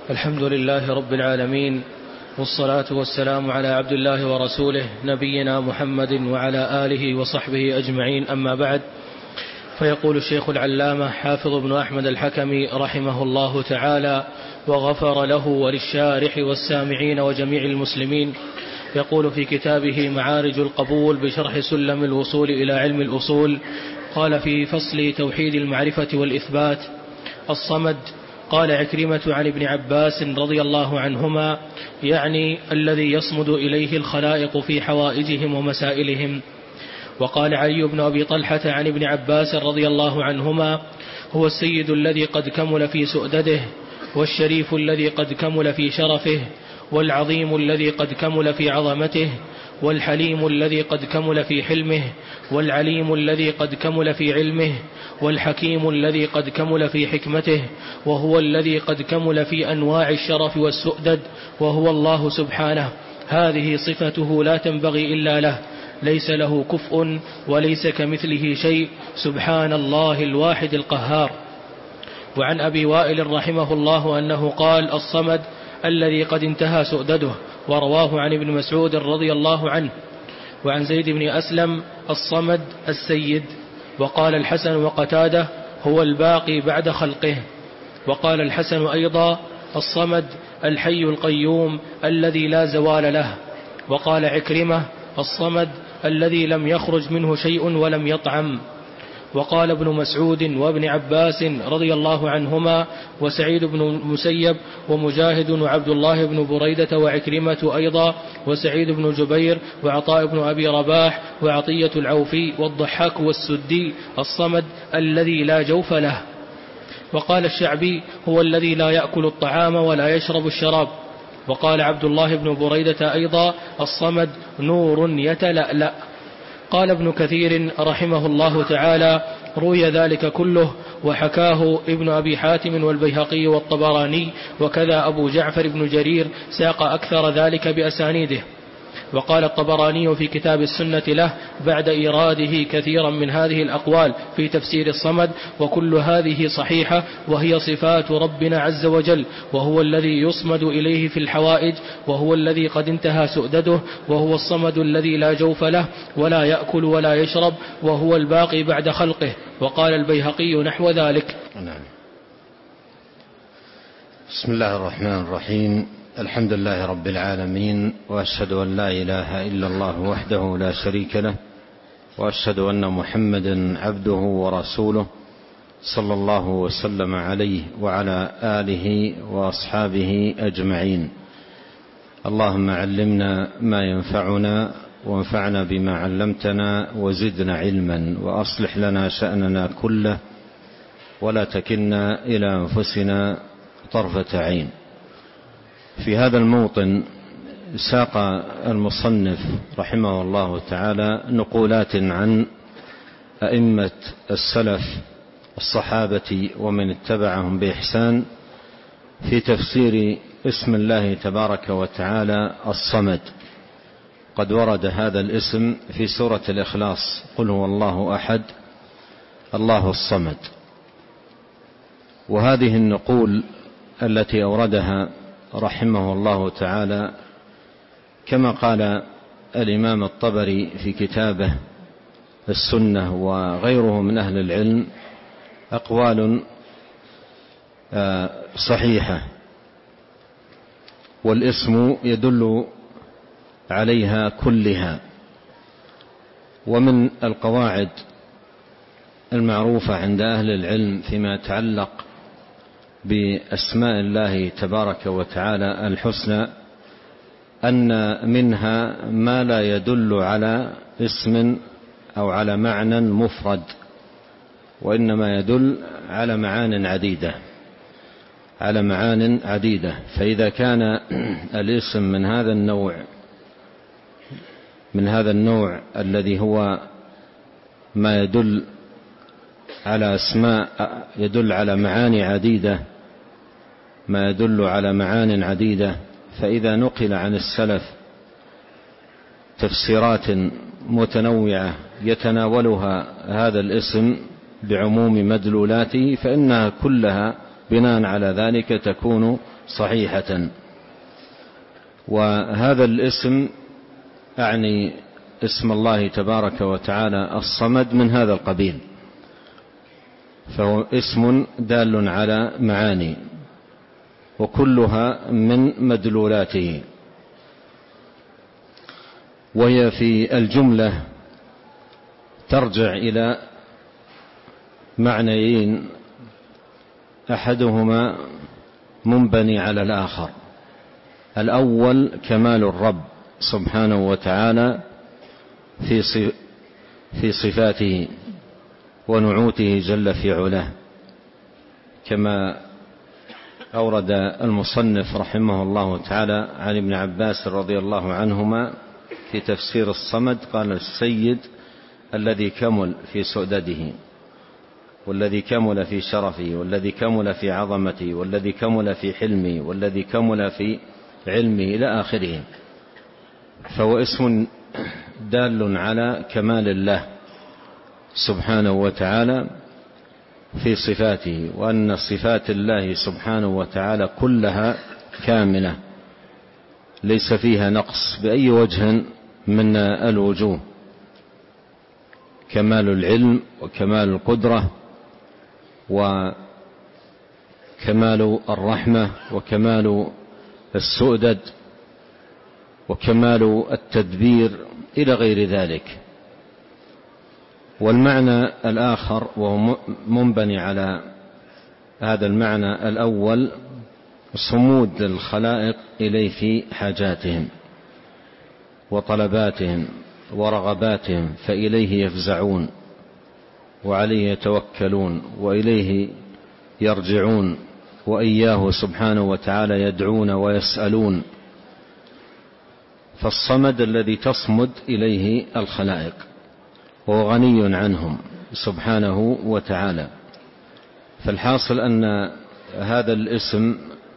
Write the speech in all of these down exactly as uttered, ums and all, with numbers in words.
الحمد لله رب العالمين، والصلاة والسلام على عبد الله ورسوله نبينا محمد وعلى آله وصحبه أجمعين، أما بعد. فيقول الشيخ العلامة حافظ بن أحمد الحكمي رحمه الله تعالى وغفر له وللشارح والسامعين وجميع المسلمين، يقول في كتابه معارج القبول بشرح سلم الوصول إلى علم الأصول، قال في فصل توحيد المعرفة والإثبات: الصمد. قال عكرمة عن ابن عباس رضي الله عنهما: يعني الذي يصمد إليه الخلائق في حوائجهم ومسائلهم. وقال علي بن أبي طلحة عن ابن عباس رضي الله عنهما: هو السيد الذي قد كمل في سؤدده، والشريف الذي قد كمل في شرفه، والعظيم الذي قد كمل في عظمته، والحليم الذي قد كمل في حلمه، والعليم الذي قد كمل في علمه، والحكيم الذي قد كمل في حكمته، وهو الذي قد كمل في أنواع الشرف والسؤدد، وهو الله سبحانه. هذه صفته لا تنبغي إلا له، ليس له كفء وليس كمثله شيء، سبحان الله الواحد القهار. وعن أبي وائل رحمه الله أنه قال: الصمد الذي قد انتهى سؤدده، ورواه عن ابن مسعود رضي الله عنه. وعن زيد بن أسلم: الصمد السيد. وقال الحسن وقتاده: هو الباقي بعد خلقه. وقال الحسن أيضا: الصمد الحي القيوم الذي لا زوال له. وقال عكرمة: الصمد الذي لم يخرج منه شيء ولم يطعم. وقال ابن مسعود وابن عباس رضي الله عنهما وسعيد بن المسيب ومجاهد وعبد الله بن بريدة وعكرمة أيضا وسعيد بن جبير وعطاء بن أبي رباح وعطية العوفي والضحاك والسدي: الصمد الذي لا جوف له. وقال الشعبي: هو الذي لا يأكل الطعام ولا يشرب الشراب. وقال عبد الله بن بريدة أيضا: الصمد نور يتلألأ. قال ابن كثير رحمه الله تعالى: روي ذلك كله، وحكاه ابن أبي حاتم والبيهقي والطبراني، وكذا أبو جعفر بن جرير ساق أكثر ذلك بأسانيده. وقال الطبراني في كتاب السنة له بعد إيراده كثيرا من هذه الأقوال في تفسير الصمد: وكل هذه صحيحة، وهي صفات ربنا عز وجل، وهو الذي يصمد إليه في الحوائج، وهو الذي قد انتهى سؤدده، وهو الصمد الذي لا جوف له ولا يأكل ولا يشرب، وهو الباقي بعد خلقه. وقال البيهقي نحو ذلك. نعم. بسم الله الرحمن الرحيم. الحمد لله رب العالمين، وأشهد أن لا إله إلا الله وحده لا شريك له، وأشهد أن محمدا عبده ورسوله، صلى الله وسلم عليه وعلى آله وأصحابه أجمعين. اللهم علمنا ما ينفعنا، وانفعنا بما علمتنا، وزدنا علما، وأصلح لنا شأننا كله، ولا تكلنا إلى أنفسنا طرفة عين. في هذا الموطن ساق المصنف رحمه الله تعالى نقولات عن أئمة السلف الصحابة ومن اتبعهم بإحسان في تفسير اسم الله تبارك وتعالى الصمد. قد ورد هذا الاسم في سورة الإخلاص: قل هو الله أحد الله الصمد. وهذه النقول التي أوردها رحمه الله تعالى، كما قال الإمام الطبري في كتابه السنة وغيره من أهل العلم، أقوال صحيحة، والاسم يدل عليها كلها. ومن القواعد المعروفة عند أهل العلم فيما يتعلق بأسماء الله تبارك وتعالى الحسنى أن منها ما لا يدل على اسم أو على معنى مفرد، وإنما يدل على معان عديدة على معان عديدة. فإذا كان الاسم من هذا النوع من هذا النوع الذي هو ما يدل على أسماء يدل على معاني عديدة ما يدل على معان عديدة فإذا نقل عن السلف تفسيرات متنوعة يتناولها هذا الاسم بعموم مدلولاته، فإنها كلها بناء على ذلك تكون صحيحة. وهذا الاسم أعني اسم الله تبارك وتعالى الصمد من هذا القبيل، فهو اسم دال على معاني وكلها من مدلولاته، وهي في الجملة ترجع إلى معنيين أحدهما منبني على الآخر. الأول كمال الرب سبحانه وتعالى في في صفاته ونعوته جل في علاه، كما أورد المصنف رحمه الله تعالى عن ابن عباس رضي الله عنهما في تفسير الصمد قال: السيد الذي كمل في سؤدده، والذي كمل في شرفه، والذي كمل في عظمته، والذي كمل في حلمه، والذي كمل في علمه إلى آخره. فهو اسم دال على كمال الله سبحانه وتعالى في صفاته، وأن صفات الله سبحانه وتعالى كلها كاملة ليس فيها نقص بأي وجه من الوجوه، كمال العلم وكمال القدرة وكمال الرحمة وكمال السؤدد وكمال التدبير إلى غير ذلك. والمعنى الآخر وهو منبني على هذا المعنى الأول صمود الخلائق إليه في حاجاتهم وطلباتهم ورغباتهم، فإليه يفزعون وعليه يتوكلون وإليه يرجعون، وإياه سبحانه وتعالى يدعون ويسألون. فالصمد الذي تصمد إليه الخلائق وهو غني عنهم سبحانه وتعالى. فالحاصل أن هذا الاسم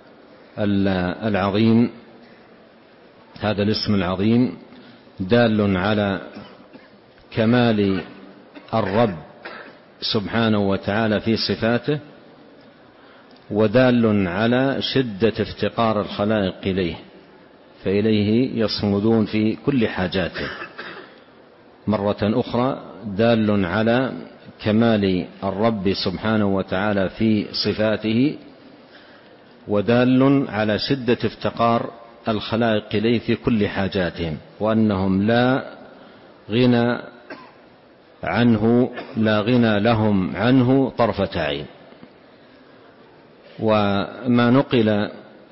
العظيم هذا الاسم العظيم دال على كمال الرب سبحانه وتعالى في صفاته، ودال على شدة افتقار الخلائق إليه، فإليه يصمدون في كل حاجاته. مرة أخرى دال على كمال الرب سبحانه وتعالى في صفاته، ودال على شدة افتقار الخلائق إليه في كل حاجاتهم، وأنهم لا غنى عنه لا غنى لهم عنه طرفة عين. وما نقل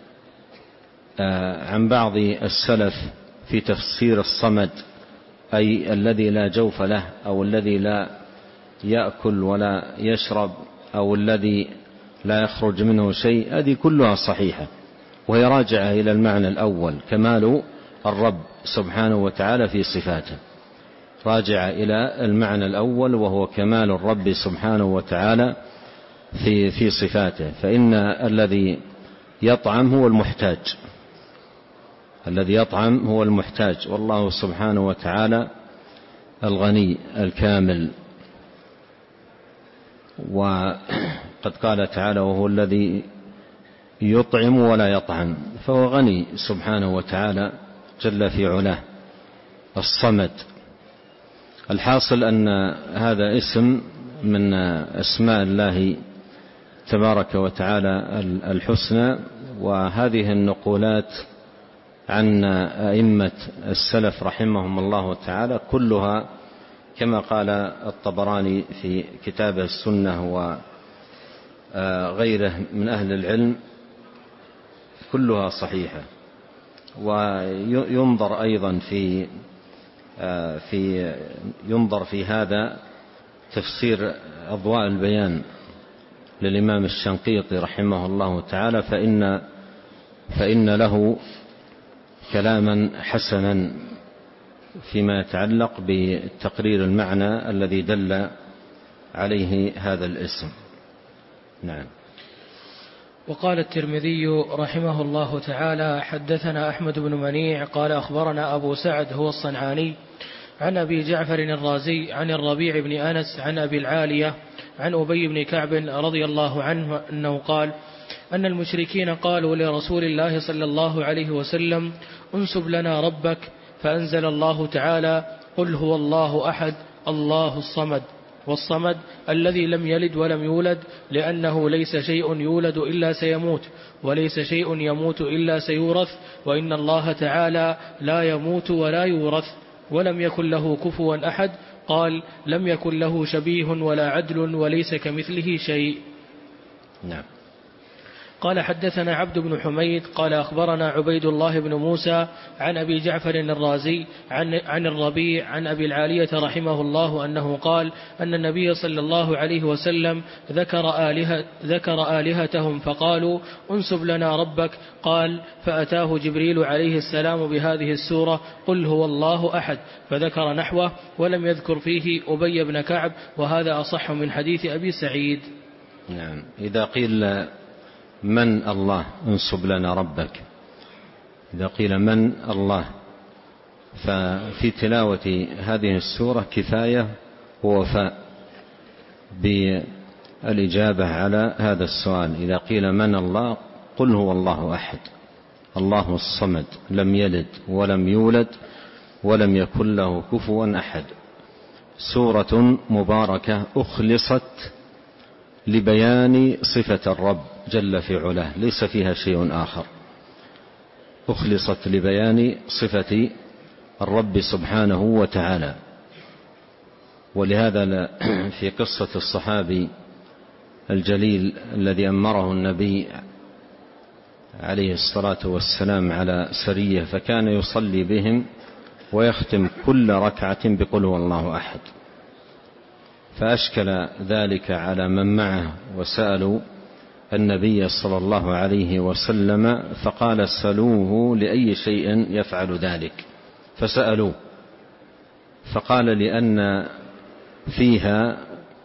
عن بعض السلف في تفسير الصمد، أي الذي لا جوف له، أو الذي لا يأكل ولا يشرب، أو الذي لا يخرج منه شيء، هذه كلها صحيحة، وهي راجعة إلى المعنى الأول كمال الرب سبحانه وتعالى في صفاته، راجعة إلى المعنى الأول وهو كمال الرب سبحانه وتعالى في في صفاته. فإن الذي يطعم هو المحتاج، الذي يطعم هو المحتاج، والله سبحانه وتعالى الغني الكامل. وقد قال تعالى: وهو الذي يطعم ولا يطعم، فهو غني سبحانه وتعالى جل في علاه الصمد. الحاصل أن هذا اسم من أسماء الله تبارك وتعالى الحسنى. وهذه النقولات عن أئمة السلف رحمهم الله تعالى كلها كما قال الطبراني في كتابه السنة وغيره من أهل العلم كلها صحيحة. وينظر أيضا في في ينظر في هذا تفسير أضواء البيان للإمام الشنقيطي رحمه الله تعالى، فإن فإن له كلاما حسنا فيما يتعلق بتقرير المعنى الذي دل عليه هذا الاسم. نعم. وقال الترمذي رحمه الله تعالى: حدثنا أحمد بن منيع قال أخبرنا أبو سعد هو الصنعاني عن أبي جعفر الرازي عن الربيع بن أنس عن أبي العالية عن أبي بن كعب رضي الله عنه أنه قال: أن المشركين قالوا لرسول الله صلى الله عليه وسلم انسب لنا ربك، فأنزل الله تعالى قل هو الله أحد الله الصمد. والصمد الذي لم يلد ولم يولد، لأنه ليس شيء يولد إلا سيموت، وليس شيء يموت إلا سيورث، وإن الله تعالى لا يموت ولا يورث، ولم يكن له كفوا أحد. قال لم يكن له شبيه ولا عدل وليس كمثله شيء. نعم. قال حدثنا عبد بن حميد قال أخبرنا عبيد الله بن موسى عن أبي جعفر الرازي عن, عن الربيع عن أبي العالية رحمه الله أنه قال أن النبي صلى الله عليه وسلم ذكر, آلهة ذكر آلهتهم فقالوا انسب لنا ربك. قال فأتاه جبريل عليه السلام بهذه السورة قل هو الله أحد، فذكر نحوه ولم يذكر فيه أبي بن كعب، وهذا أصح من حديث أبي سعيد. نعم. إذا قيل من الله انسب لنا ربك، إذا قيل من الله، ففي تلاوة هذه السورة كفاية ووفاء بالإجابة على هذا السؤال. إذا قيل من الله قل هو الله أحد الله الصمد لم يلد ولم يولد ولم يكن له كفوا أحد. سورة مباركة أخلصت لبيان صفة الرب جل في علاه، ليس فيها شيء آخر، أخلصت لبيان صفة الرب سبحانه وتعالى. ولهذا في قصة الصحابي الجليل الذي أمره النبي عليه الصلاة والسلام على سرية، فكان يصلي بهم ويختم كل ركعة بقل هو الله أحد، فأشكل ذلك على من معه وسألوا النبي صلى الله عليه وسلم، فقال سألوه لأي شيء يفعل ذلك، فسألوه فقال لأن فيها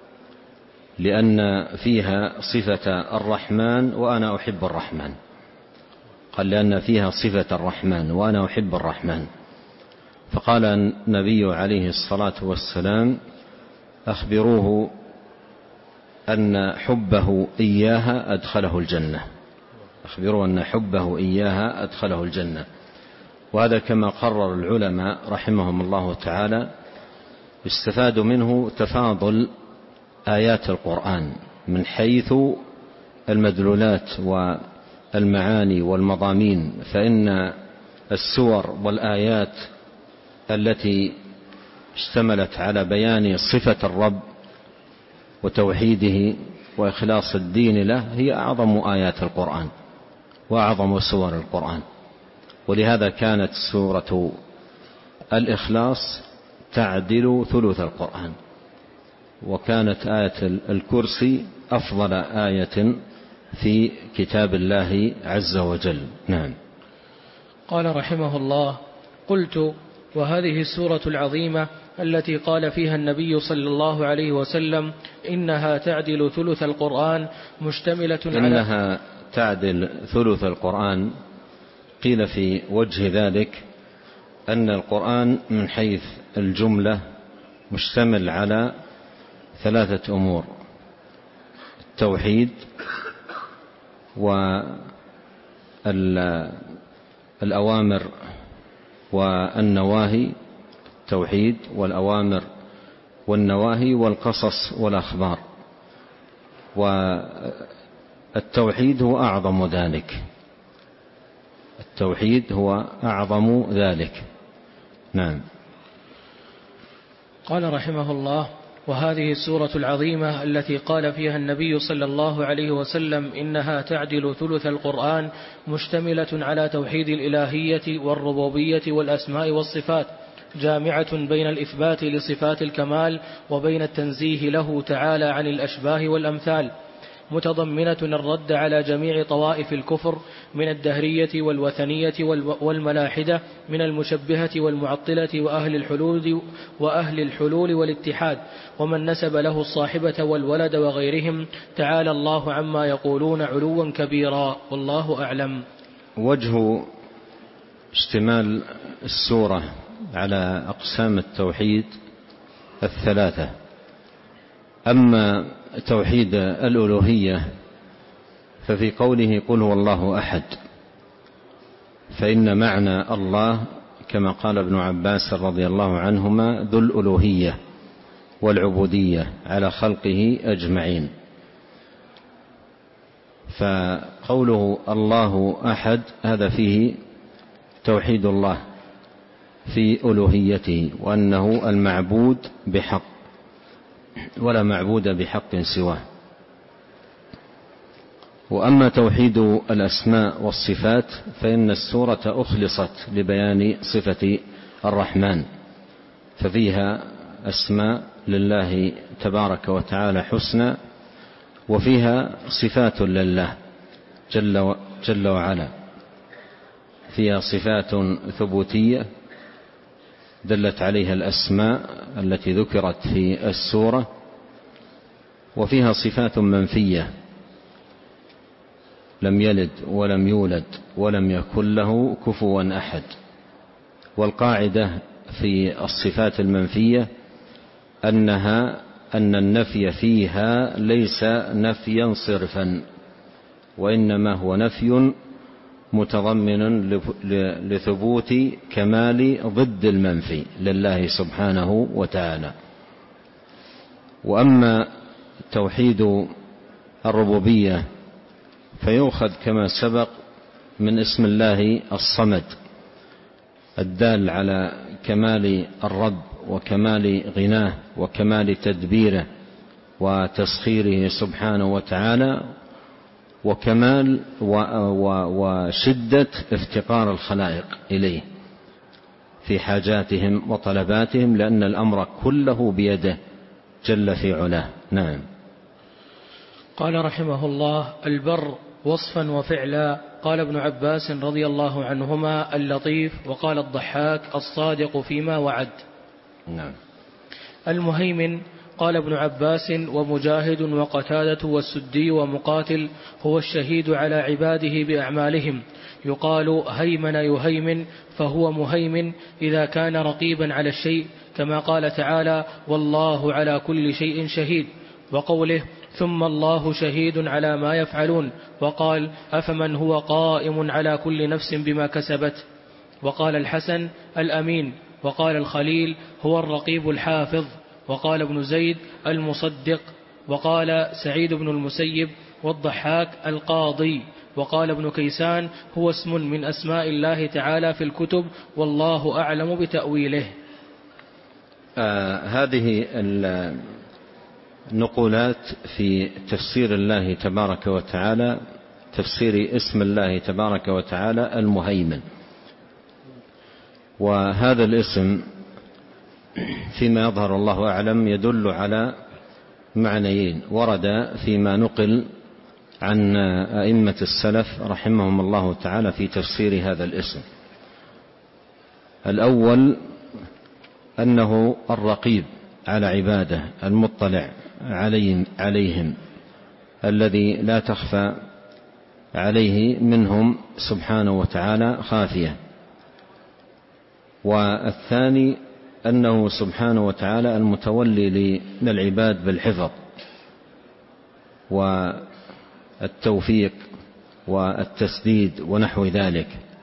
لأن فيها صفة الرحمن وأنا أحب الرحمن. قال لأن فيها صفة الرحمن وأنا أحب الرحمن. فقال النبي عليه الصلاة والسلام أخبروه أن حبه إياها أدخله الجنة، أخبروه أن حبه إياها أدخله الجنة. وهذا كما قرر العلماء رحمهم الله تعالى استفادوا منه تفاضل آيات القرآن من حيث المدلولات والمعاني والمضامين، فإن السور والآيات التي اشتملت على بيان صفة الرب وتوحيده وإخلاص الدين له هي أعظم آيات القرآن وأعظم سور القرآن. ولهذا كانت سورة الإخلاص تعدل ثلث القرآن، وكانت آية الكرسي أفضل آية في كتاب الله عز وجل. نعم. قال رحمه الله قلت وهذه السورة العظيمة التي قال فيها النبي صلى الله عليه وسلم إنها تعدل ثلث القرآن مشتملة على إنها تعدل ثلث القرآن، قيل في وجه ذلك أن القرآن من حيث الجملة مشتمل على ثلاثة أمور: التوحيد والأوامر والنواهي، التوحيد والأوامر والنواهي والقصص والأخبار. والتوحيد هو أعظم ذلك، التوحيد هو أعظم ذلك. نعم. قال رحمه الله وهذه السورة العظيمة التي قال فيها النبي صلى الله عليه وسلم إنها تعدل ثلث القرآن مشتملة على توحيد الإلهية والربوبية والأسماء والصفات، جامعة بين الإثبات لصفات الكمال وبين التنزيه له تعالى عن الأشباه والأمثال، متضمنة الرد على جميع طوائف الكفر من الدهرية والوثنية والملاحدة، من المشبهة والمعطلة وأهل الحلول, وأهل الحلول والاتحاد، ومن نسب له الصاحبة والولد وغيرهم، تعالى الله عما يقولون علوا كبيرا، والله أعلم. وجه اشتمال السورة على أقسام التوحيد الثلاثة: أما توحيد الألوهية ففي قوله قل هو الله أحد فإن معنى الله كما قال ابن عباس رضي الله عنهما ذو الألوهية والعبودية على خلقه أجمعين. فقوله الله أحد هذا فيه توحيد الله في ألوهيته وأنه المعبود بحق ولا معبود بحق سواه. وأما توحيد الأسماء والصفات فإن السورة أخلصت لبيان صفة الرحمن، ففيها أسماء لله تبارك وتعالى حسنى، وفيها صفات لله جل, جل وعلا، فيها صفات ثبوتية دلت عليها الأسماء التي ذكرت في السورة، وفيها صفات منفية لم يلد ولم يولد ولم يكن له كفوا أحد. والقاعدة في الصفات المنفية أنها أن النفي فيها ليس نفيا صرفا، وإنما هو نفي متضمن لثبوت كمال ضد المنفي لله سبحانه وتعالى. وأما توحيد الربوبية فيؤخذ كما سبق من اسم الله الصمد الدال على كمال الرب وكمال غناه وكمال تدبيره وتسخيره سبحانه وتعالى، وكمال وشدة افتقار الخلائق إليه في حاجاتهم وطلباتهم، لأن الأمر كله بيده جل في علاه. نعم. قال رحمه الله: البر وصفا وفعلا. قال ابن عباس رضي الله عنهما: اللطيف. وقال الضحاك: الصادق فيما وعد. نعم. المهيمن. قال ابن عباس ومجاهد وقتادة والسدي ومقاتل: هو الشهيد على عباده بأعمالهم، يقال هيمن يهيمن، فهو مهيمن إذا كان رقيبا على الشيء، كما قال تعالى: والله على كل شيء شهيد. وقوله: ثم الله شهيد على ما يفعلون، وقال: أفمن هو قائم على كل نفس بما كسبت. وقال الحسن: الأمين. وقال الخليل: هو الرقيب الحافظ. وقال ابن زيد: المصدق. وقال سعيد بن المسيب والضحاك: القاضي. وقال ابن كيسان: هو اسم من أسماء الله تعالى في الكتب، والله أعلم بتأويله. آه هذه النقولات في تفسير الله تبارك وتعالى، تفسير اسم الله تبارك وتعالى المهيمن. وهذا الاسم فيما يظهر الله أعلم يدل على معنيين ورد فيما نقل عن أئمة السلف رحمهم الله تعالى في تفسير هذا الاسم. الأول أنه الرقيب على عباده، المطلع عليهم, عليهم الذي لا تخفى عليه منهم سبحانه وتعالى خافية. والثاني أنه سبحانه وتعالى المتولي للعباد بالحفظ والتوفيق والتسديد ونحو ذلك.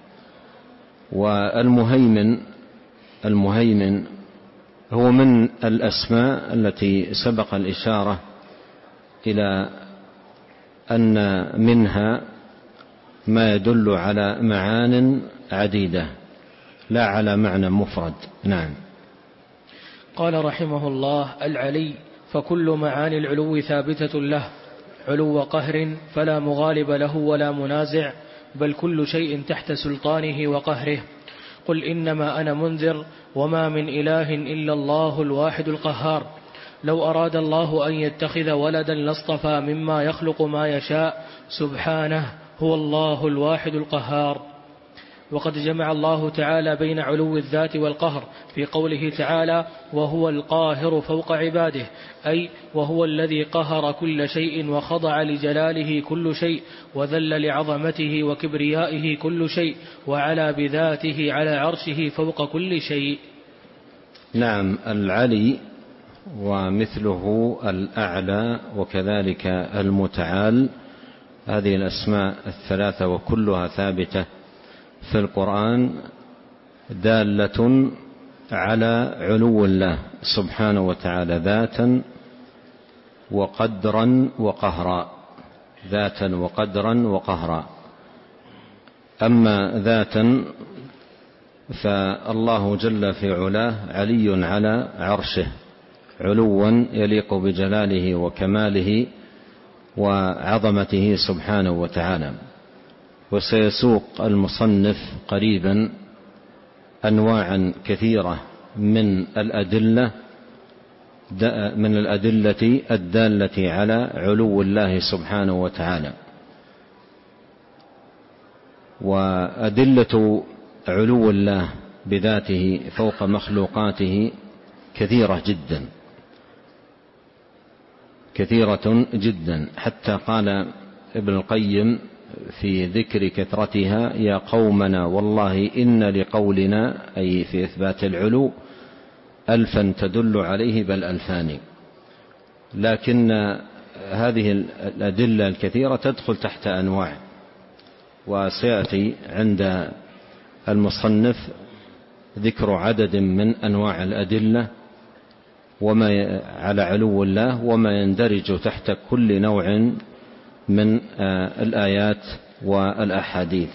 والمهيمن المهيمن هو من الأسماء التي سبق الإشارة إلى أن منها ما يدل على معان عديدة لا على معنى مفرد. نعم. قال رحمه الله: العلي، فكل معاني العلو ثابتة له، علو قهر فلا مغالب له ولا منازع، بل كل شيء تحت سلطانه وقهره. قل إنما أنا منذر وما من إله إلا الله الواحد القهار. لو أراد الله أن يتخذ ولدا لاصطفى مما يخلق ما يشاء، سبحانه، هو الله الواحد القهار. وقد جمع الله تعالى بين علو الذات والقهر في قوله تعالى: وهو القاهر فوق عباده، أي وهو الذي قهر كل شيء وخضع لجلاله كل شيء، وذل لعظمته وكبريائه كل شيء، وعلى بذاته على عرشه فوق كل شيء. نعم. العلي ومثله الأعلى وكذلك المتعال هذه الأسماء الثلاثة وكلها ثابتة في القرآن دالة على علو الله سبحانه وتعالى ذاتا وقدرا وقهرا، ذاتا وقدرا وقهرا. أما ذاتا فالله جل في علاه علي على عرشه علوا يليق بجلاله وكماله وعظمته سبحانه وتعالى. وسيسوق المصنف قريبا أنواعا كثيرة من الأدلة من الأدلة الدالة على علو الله سبحانه وتعالى. وأدلة علو الله بذاته فوق مخلوقاته كثيرة جدا كثيرة جدا، حتى قال ابن القيم في ذكر كثرتها: يا قومنا والله إن لقولنا، أي في إثبات العلو، ألفا تدل عليه بل ألفان. لكن هذه الأدلة الكثيرة تدخل تحت أنواع، وسيأتي عند المصنف ذكر عدد من أنواع الأدلة وما على علو الله وما يندرج تحت كل نوع من الآيات والأحاديث.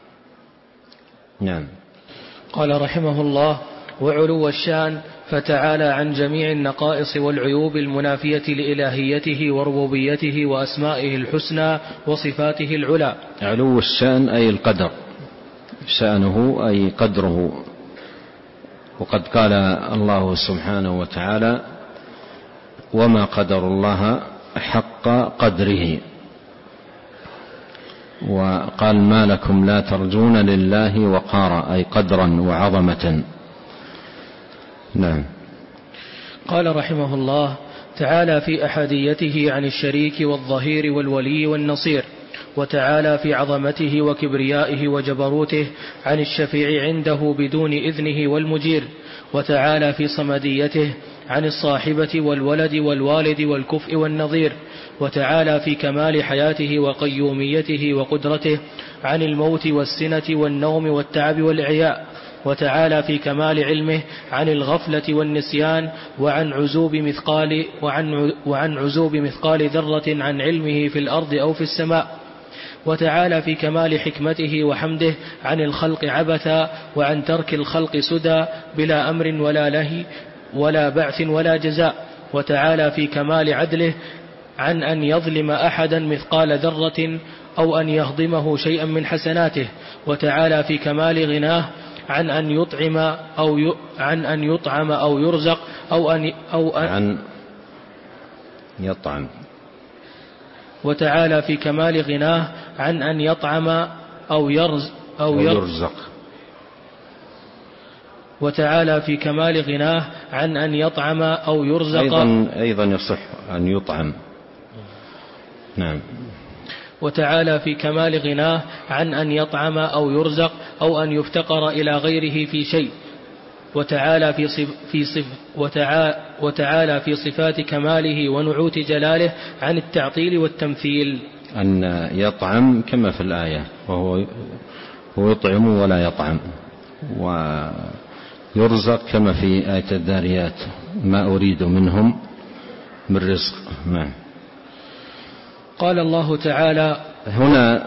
نعم. قال رحمه الله: وعلو الشان فتعالى عن جميع النقائص والعيوب المنافية لإلهيته وربوبيته وأسمائه الحسنى وصفاته العلى. علو الشان أي القدر، شأنه أي قدره. وقد قال الله سبحانه وتعالى: وما قدر الله حق قدره. وقال: ما لكم لا ترجون لله وقارا، أي قدرا وعظمة. نعم. قال رحمه الله تعالى في أحديته عن الشريك والظهير والولي والنصير، وتعالى في عظمته وكبريائه وجبروته عن الشفيع عنده بدون إذنه والمجير، وتعالى في صمديته عن الصاحبة والولد والوالد والكفء والنظير، وتعالى في كمال حياته وقيوميته وقدرته عن الموت والسنة والنوم والتعب والإعياء، وتعالى في كمال علمه عن الغفلة والنسيان وعن عزوب مثقال وعن وعن عزوب مثقال ذرة عن علمه في الأرض أو في السماء، وتعالى في كمال حكمته وحمده عن الخلق عبثا وعن ترك الخلق سدى بلا أمر ولا نهي ولا بعث ولا جزاء، وتعالى في كمال عدله عن أن يظلم أحدا مثقال ذرة أو أن يهضمه شيئا من حسناته، وتعالى في كمال غناه عن أن يطعم أو ي... عن أن يطعم أو يرزق أو أن أو أن عن يطعم وتعالى في كمال غناه عن أن يطعم أو يرز أو يرزق وتعالى في كمال غناه عن أن يطعم أو يرزق. أيضا, أيضا يصح أن يطعم. نعم. وتعالى في كمال غناه عن أن يطعم أو يرزق أو أن يفتقر إلى غيره في شيء، وتعالى في صف في صف وتعالى, وتعالى في صفات كماله ونعوت جلاله عن التعطيل والتمثيل. أن يطعم كما في الآية، وهو يطعم ولا يطعم، ويرزق كما في آية الذاريات: ما أريد منهم من رزق. نعم. قال الله تعالى هنا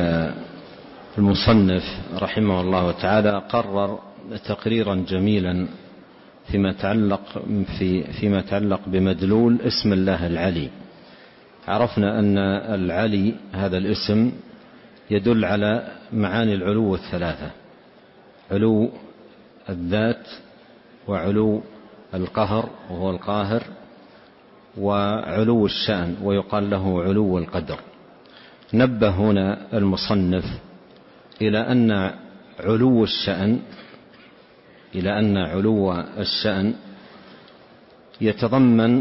المصنف رحمه الله تعالى قرر تقريرا جميلا فيما يتعلق في فيما يتعلق بمدلول اسم الله العلي. عرفنا أن العلي هذا الاسم يدل على معاني العلو الثلاثة: علو الذات، وعلو القهر وهو القاهر، وعلو الشأن ويقال له علو القدر. نبه هنا المصنف إلى أن علو الشأن إلى أن علو الشأن يتضمن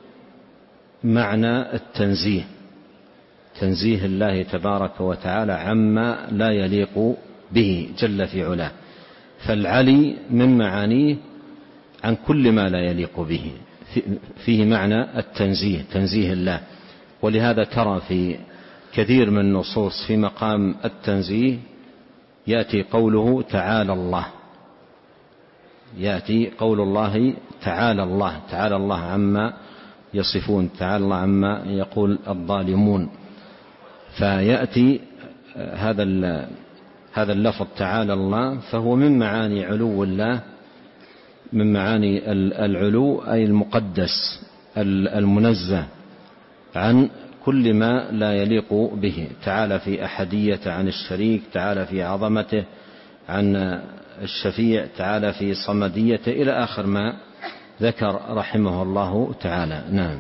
معنى التنزيه، تنزيه الله تبارك وتعالى عما لا يليق به جل في علاه. فالعلي من معانيه عن كل ما لا يليق به، فيه معنى التنزيه، تنزيه الله. ولهذا ترى في كثير من النصوص في مقام التنزيه يأتي قوله تعالى الله، يأتي قول الله تعالى الله، تعالى الله عما يصفون، تعالى الله عما يقول الظالمون. فيأتي هذا هذا اللفظ تعالى الله فهو من معاني علو الله، من معاني العلو أي المقدس المنزه عن كل ما لا يليق به، تعالى في أحدية عن الشريك، تعالى في عظمته عن الشفيع، تعالى في صمديته، إلى آخر ما ذكر رحمه الله تعالى. نعم.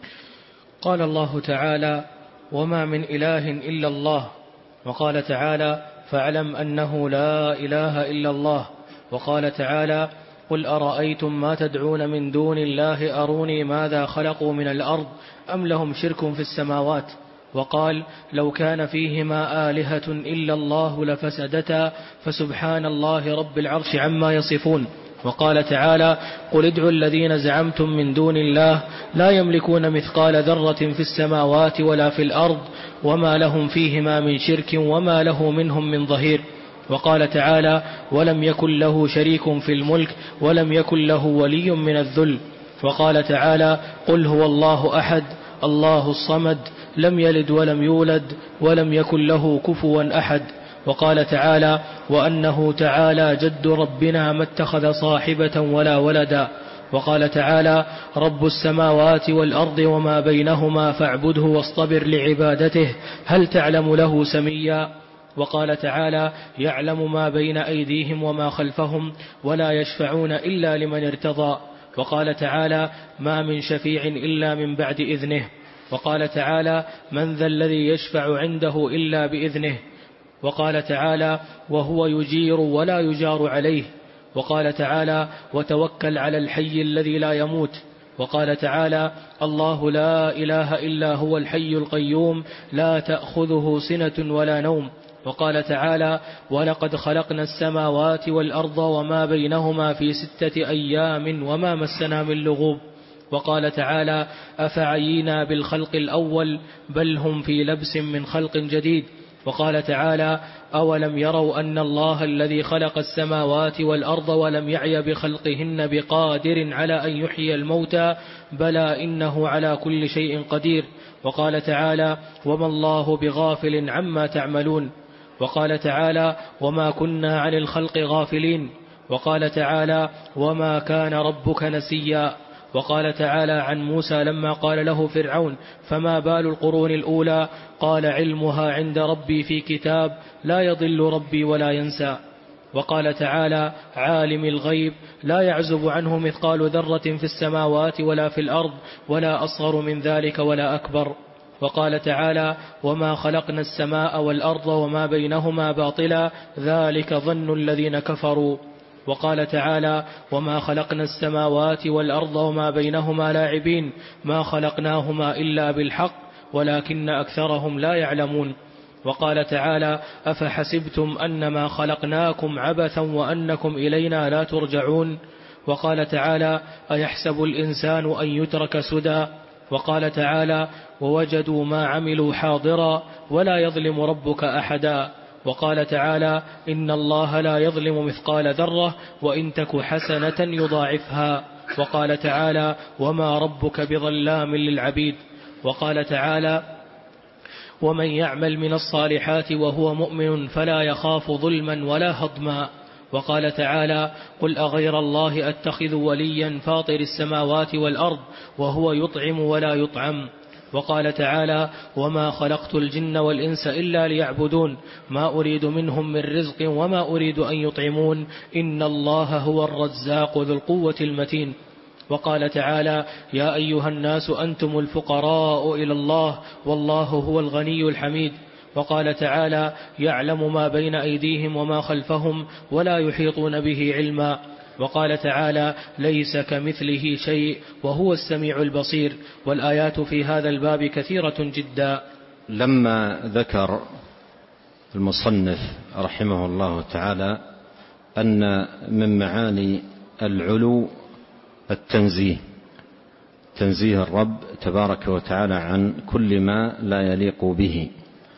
قال الله تعالى: وما من إله إلا الله. وقال تعالى: فاعلم أنه لا إله إلا الله. وقال تعالى: قل أرأيتم ما تدعون من دون الله أروني ماذا خلقوا من الأرض أم لهم شرك في السماوات. وقال: لو كان فيهما آلهة إلا الله لفسدتا فسبحان الله رب العرش عما يصفون. وقال تعالى: قل ادعوا الذين زعمتم من دون الله لا يملكون مثقال ذرة في السماوات ولا في الأرض وما لهم فيهما من شرك وما له منهم من ظهير. وقال تعالى: ولم يكن له شريك في الملك ولم يكن له ولي من الذل. وقال تعالى: قل هو الله أحد الله الصمد لم يلد ولم يولد ولم يكن له كفوا أحد. وقال تعالى: وأنه تعالى جد ربنا ما اتخذ صاحبة ولا ولدا. وقال تعالى: رب السماوات والأرض وما بينهما فاعبده واصطبر لعبادته هل تعلم له سميا. وقال تعالى: يعلم ما بين أيديهم وما خلفهم ولا يشفعون إلا لمن ارتضى. وقال تعالى: ما من شفيع إلا من بعد إذنه. وقال تعالى: من ذا الذي يشفع عنده إلا بإذنه. وقال تعالى: وهو يجير ولا يجار عليه. وقال تعالى: وتوكل على الحي الذي لا يموت. وقال تعالى: الله لا إله إلا هو الحي القيوم لا تأخذه سنة ولا نوم. وقال تعالى: ولقد خلقنا السماوات والأرض وما بينهما في ستة أيام وما مسنا من لغوب. وقال تعالى: أفعينا بالخلق الأول بل هم في لبس من خلق جديد. وقال تعالى: أولم يروا أن الله الذي خلق السماوات والأرض ولم يعي بخلقهن بقادر على أن يحيي الموتى بلى إنه على كل شيء قدير. وقال تعالى: وما الله بغافل عما تعملون. وقال تعالى: وما كنا عن الخلق غافلين. وقال تعالى: وما كان ربك نسيا. وقال تعالى عن موسى لما قال له فرعون: فما بال القرون الأولى؟ قال: علمها عند ربي في كتاب لا يضل ربي ولا ينسى. وقال تعالى: عالم الغيب لا يعزب عنه مثقال ذرة في السماوات ولا في الأرض ولا أصغر من ذلك ولا أكبر. وقال تعالى: وما خلقنا السماء والأرض وما بينهما باطلا ذلك ظن الذين كفروا. وقال تعالى: وما خلقنا السماوات والأرض وما بينهما لاعبين ما خلقناهما إلا بالحق ولكن أكثرهم لا يعلمون. وقال تعالى: أفحسبتم أنما خلقناكم عبثا وأنكم إلينا لا ترجعون. وقال تعالى: أيحسب الإنسان أن يترك سدى. وقال تعالى: ووجدوا ما عملوا حاضرا ولا يظلم ربك أحدا. وقال تعالى: إن الله لا يظلم مثقال ذرة وإن تك حسنة يضاعفها. وقال تعالى: وما ربك بظلام للعبيد. وقال تعالى: ومن يعمل من الصالحات وهو مؤمن فلا يخاف ظلما ولا هضما. وقال تعالى: قل أغير الله أتخذ وليا فاطر السماوات والأرض وهو يطعم ولا يطعم. وقال تعالى: وما خلقت الجن والإنس إلا ليعبدون ما أريد منهم من رزق وما أريد أن يطعمون إن الله هو الرزاق ذو القوة المتين. وقال تعالى: يا أيها الناس أنتم الفقراء إلى الله والله هو الغني الحميد. وقال تعالى: يعلم ما بين أيديهم وما خلفهم ولا يحيطون به علما. وقال تعالى: ليس كمثله شيء وهو السميع البصير. والآيات في هذا الباب كثيرة جدا. لما ذكر المصنف رحمه الله تعالى أن من معاني العلو التنزيه، تنزيه الرب تبارك وتعالى عن كل ما لا يليق به،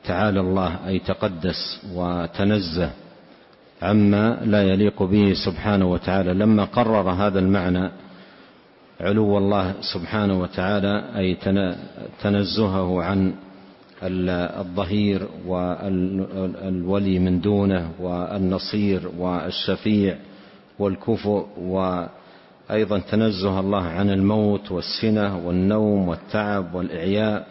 تعالى الله أي تقدس وتنزه عما لا يليق به سبحانه وتعالى. لما قرر هذا المعنى علو الله سبحانه وتعالى أي تنزهه عن الظهير والولي من دونه والنصير والشفيع والكفؤ، وأيضا تنزه الله عن الموت والسنة والنوم والتعب والإعياء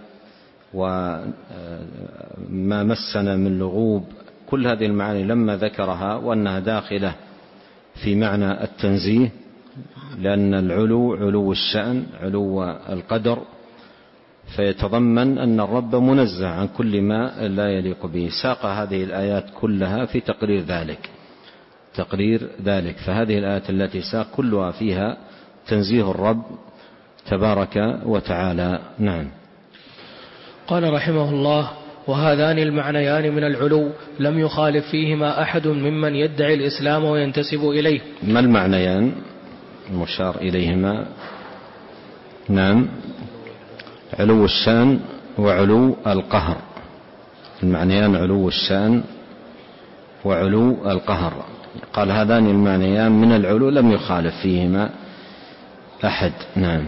وما مسنا من لغوب. كل هذه المعاني لما ذكرها وأنها داخلة في معنى التنزيه، لأن العلو علو الشأن علو القدر، فيتضمن أن الرب منزه عن كل ما لا يليق به. ساق هذه الآيات كلها في تقرير ذلك تقرير ذلك فهذه الآيات التي ساق كلها فيها تنزيه الرب تبارك وتعالى. نعم. قال رحمه الله: وهذان المعنيان من العلو لم يخالف فيهما أحد ممن يدعي الإسلام وينتسب إليه. ما المعنيان المشار إليهما؟ نعم، علو الشان وعلو القهر. المعنيان علو الشان وعلو القهر. قال هذان المعنيان من العلو لم يخالف فيهما أحد. نعم.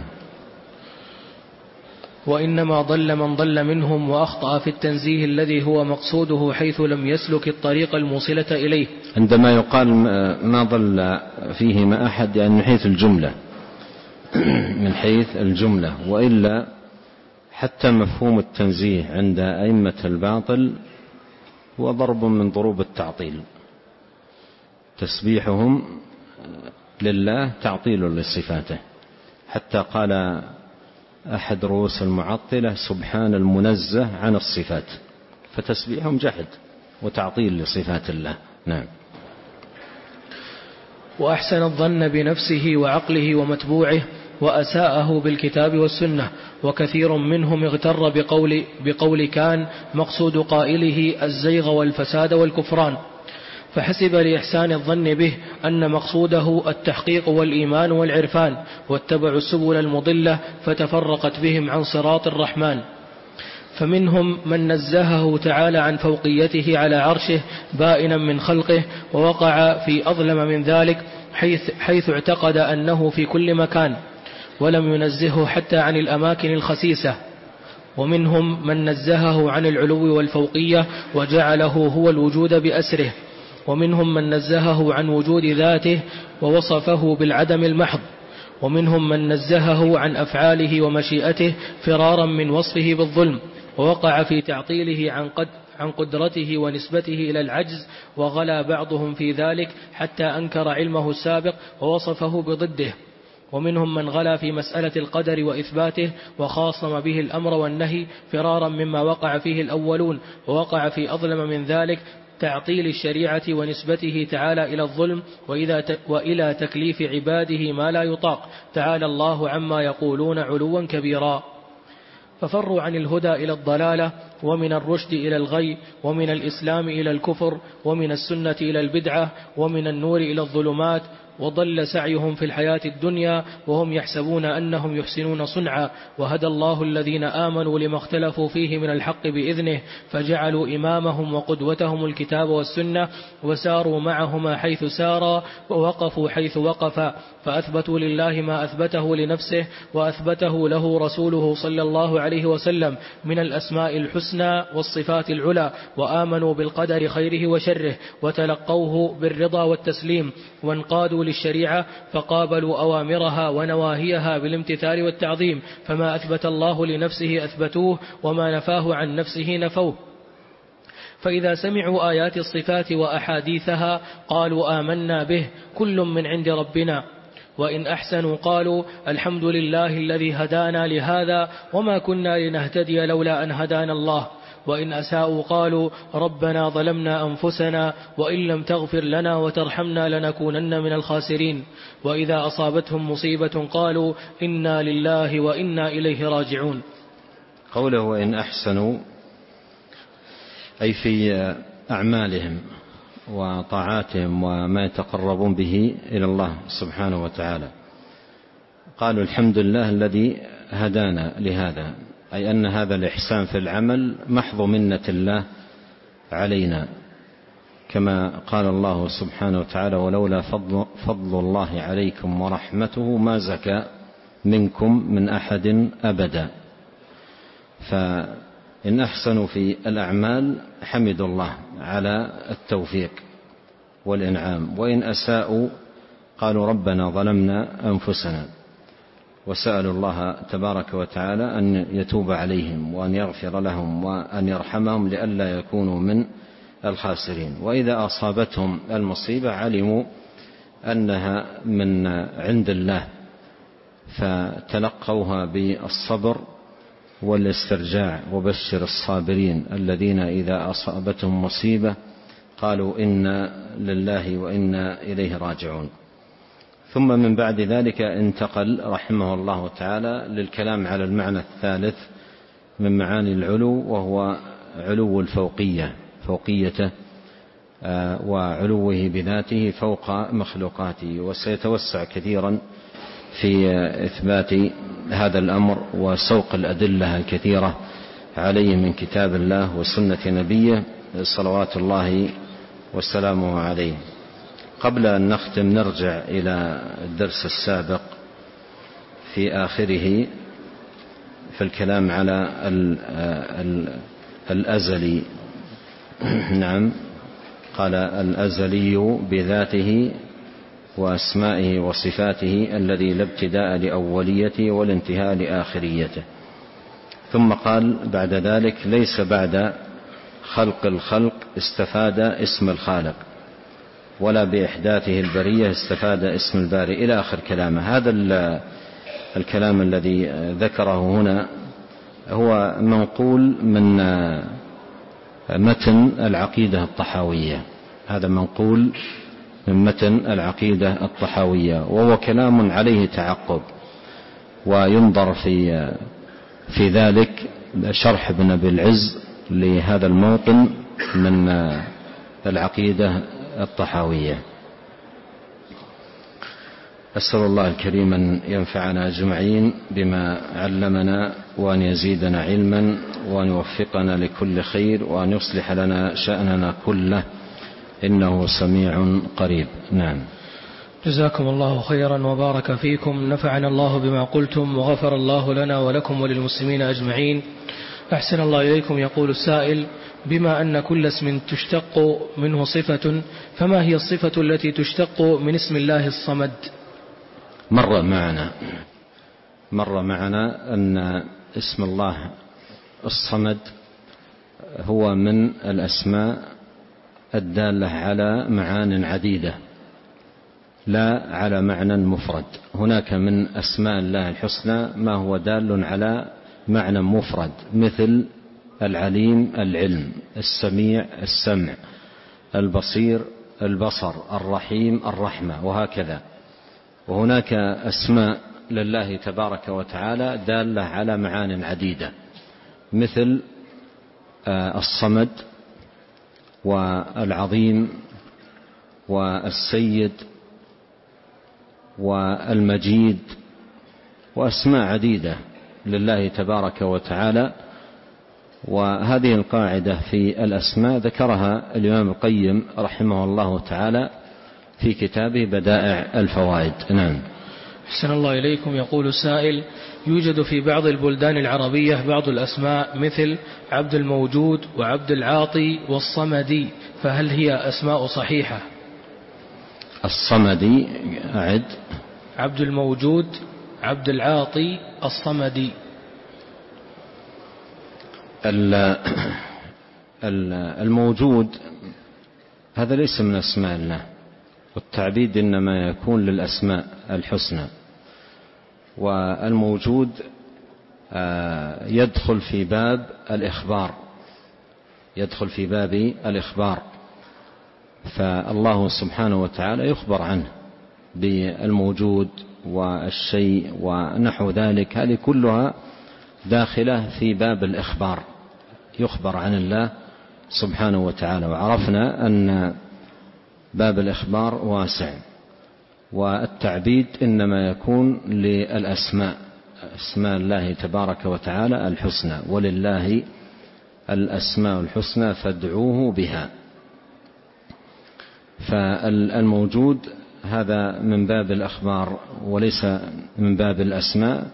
وإنما ضل من ضل منهم وأخطأ في التنزيه الذي هو مقصوده حيث لم يسلك الطريق الموصلة إليه. عندما يقال ما ضل فيهما أحد يعني من حيث الجملة من حيث الجملة وإلا حتى مفهوم التنزيه عند أئمة الباطل هو ضرب من ضروب التعطيل. تسبيحهم لله تعطيل لصفاته، حتى قال أحد رؤوس المعطلة: سبحان المنزه عن الصفات. فتسبيحهم جحد وتعطيل لصفات الله. نعم. وأحسن الظن بنفسه وعقله ومتبوعه وأساءه بالكتاب والسنة، وكثير منهم اغتر بقول, بقول كان مقصود قائله الزيغ والفساد والكفران، فحسب لإحسان الظن به أن مقصوده التحقيق والإيمان والعرفان، واتبعوا السبل المضلة فتفرقت بهم عن صراط الرحمن. فمنهم من نزهه تعالى عن فوقيته على عرشه بائنا من خلقه، ووقع في أظلم من ذلك حيث, حيث اعتقد أنه في كل مكان ولم ينزهه حتى عن الأماكن الخسيسة. ومنهم من نزهه عن العلو والفوقية وجعله هو الوجود بأسره. ومنهم من نزهه عن وجود ذاته ووصفه بالعدم المحض. ومنهم من نزهه عن أفعاله ومشيئته فرارا من وصفه بالظلم، ووقع في تعطيله عن قد عن قدرته ونسبته إلى العجز، وغلا بعضهم في ذلك حتى أنكر علمه السابق ووصفه بضده. ومنهم من غلا في مسألة القدر وإثباته وخاصم به الأمر والنهي فرارا مما وقع فيه الأولون، ووقع في أظلم من ذلك تعطيل الشريعة ونسبته تعالى إلى الظلم وإلى تكليف عباده ما لا يطاق، تعالى الله عما يقولون علوا كبيرا. ففروا عن الهدى إلى الضلالة، ومن الرشد إلى الغي، ومن الإسلام إلى الكفر، ومن السنة إلى البدعة، ومن النور إلى الظلمات، وضل سعيهم في الحياة الدنيا وهم يحسبون أنهم يحسنون صنعا. وهدى الله الذين آمنوا لما اختلفوا فيه من الحق بإذنه، فجعلوا إمامهم وقدوتهم الكتاب والسنة، وساروا معهما حيث سارا، ووقفوا حيث وقفا، فأثبتوا لله ما أثبته لنفسه وأثبته له رسوله صلى الله عليه وسلم من الأسماء الحسنى والصفات العلى، وآمنوا بالقدر خيره وشره، وتلقوه بالرضا والتسليم، وانقادوا للشريعة فقابلوا أوامرها ونواهيها بالامتثال والتعظيم. فما أثبت الله لنفسه أثبتوه، وما نفاه عن نفسه نفوه. فإذا سمعوا آيات الصفات وأحاديثها قالوا آمنا به كل من عند ربنا. وإن أحسنوا قالوا الحمد لله الذي هدانا لهذا وما كنا لنهتدي لولا أن هدانا الله. وإن أساءوا قالوا ربنا ظلمنا أنفسنا وإن لم تغفر لنا وترحمنا لنكونن من الخاسرين. وإذا أصابتهم مصيبة قالوا إنا لله وإنا إليه راجعون. قوله وإن أحسنوا أي في أعمالهم وطاعاتهم وما يتقربون به إلى الله سبحانه وتعالى. قالوا الحمد لله الذي هدانا لهذا، أي أن هذا الإحسان في العمل محض منة الله علينا، كما قال الله سبحانه وتعالى: ولولا فضل, فضل الله عليكم ورحمته ما زكى منكم من أحد أبدا. فإن أحسنوا في الأعمال حمدوا الله على التوفيق والإنعام، وإن أساءوا قالوا ربنا ظلمنا أنفسنا، وسألوا الله تبارك وتعالى أن يتوب عليهم وأن يغفر لهم وأن يرحمهم لئلا يكونوا من الخاسرين. وإذا أصابتهم المصيبة علموا أنها من عند الله فتلقوها بالصبر والاسترجاع. وبشر الصابرين الذين إذا أصابتهم مصيبة قالوا إنا لله وإنا إليه راجعون. ثم من بعد ذلك انتقل رحمه الله تعالى للكلام على المعنى الثالث من معاني العلو، وهو علو الفوقية، فوقيته وعلوه بذاته فوق مخلوقاته. وسيتوسع كثيرا في إثبات هذا الأمر وسوق الأدلة الكثيرة عليه من كتاب الله وسنة نبيه صلوات الله وسلامه عليه. قبل أن نختم نرجع إلى الدرس السابق في آخره في الكلام على الأزلي. نعم، قال: الأزلي بذاته وأسمائه وصفاته الذي لا ابتداء لأوليته والانتهاء لآخريته. ثم قال بعد ذلك: ليس بعد خلق الخلق استفاد اسم الخالق، ولا بإحداثه البرية استفاد اسم الباري، إلى آخر كلامه. هذا الكلام الذي ذكره هنا هو منقول من متن العقيدة الطحاوية، هذا منقول من متن العقيدة الطحاوية، وهو كلام عليه تعقب، وينظر في في ذلك شرح ابن أبي العز لهذا الموطن من العقيدة الطحاوية. أسأل الله الكريم أن ينفعنا أجمعين بما علمنا، وأن يزيدنا علما، وأن يوفقنا لكل خير، وأن يصلح لنا شأننا كله، إنه سميع قريب. نعم. جزاكم الله خيرا وبارك فيكم، نفعنا الله بما قلتم، وغفر الله لنا ولكم وللمسلمين أجمعين. أحسن الله إليكم. يقول السائل: بما أن كل اسم تشتق منه صفة، فما هي الصفة التي تشتق من اسم الله الصمد؟ مر معنا مر معنا أن اسم الله الصمد هو من الأسماء الدالة على معان عديدة لا على معنى مفرد. هناك من أسماء الله الحسنى ما هو دال على معنى مفرد، مثل العليم العلم، السميع السمع، البصير البصر، الرحيم الرحمة، وهكذا. وهناك أسماء لله تبارك وتعالى دالة على معان عديدة، مثل الصمد والعظيم والسيد والمجيد، وأسماء عديدة لله تبارك وتعالى. وهذه القاعدة في الأسماء ذكرها الإمام القيم رحمه الله تعالى في كتابه بدائع الفوائد. نعم. أحسن الله إليكم. يقول السائل: يوجد في بعض البلدان العربية بعض الأسماء مثل عبد الموجود وعبد العاطي والصمدي، فهل هي أسماء صحيحة؟ الصمدي أعد. عبد الموجود، عبد العاطي، الصمدي. الموجود هذا ليس من أسماء الله، والتعبيد إنما يكون للأسماء الحسنى. والموجود يدخل في باب الإخبار، يدخل في باب الإخبار، فالله سبحانه وتعالى يخبر عنه بالموجود والشيء ونحو ذلك، هذه كلها داخلة في باب الإخبار، يخبر عن الله سبحانه وتعالى. وعرفنا أن باب الإخبار واسع، والتعبيد إنما يكون للأسماء أسماء الله تبارك وتعالى الحسنى، ولله الأسماء الحسنى فادعوه بها. فالموجود هذا من باب الأخبار وليس من باب الأسماء،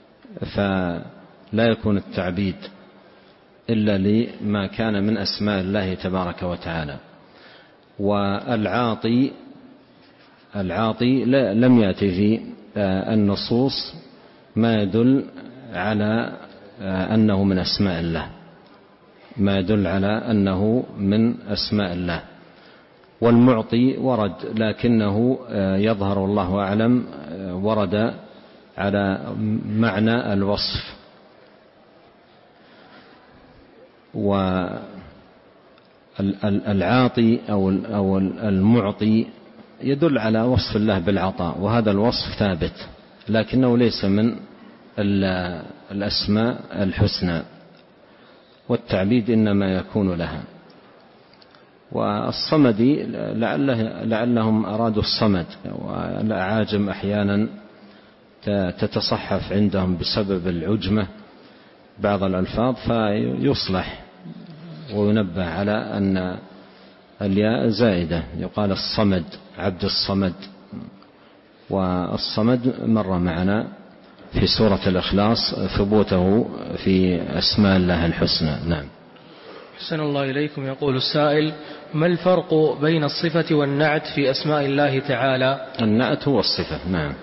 فلا يكون التعبيد إلا لما كان من أسماء الله تبارك وتعالى. والعاطي العاطي لم يأتي في النصوص ما يدل على أنه من أسماء الله، ما يدل على أنه من أسماء الله. والمعطي ورد، لكنه يظهر الله أعلم ورد على معنى الوصف. والعاطي أو المعطي يدل على وصف الله بالعطاء، وهذا الوصف ثابت، لكنه ليس من الأسماء الحسنى، والتعبيد إنما يكون لها. والصمدي لعله لعلهم أرادوا الصمد، والأعاجم أحيانا تتصحف عندهم بسبب العجمة بعض الألفاظ، فيصلح وينبه على أن الياء زائدة، يقال الصمد، عبد الصمد. والصمد مر معنا في سورة الإخلاص ثبوته في أسماء الله الحسنى. نعم. أحسن الله إليكم. يقول السائل: ما الفرق بين الصفة والنعت في أسماء الله تعالى؟ النعت هو الصفة. نعم.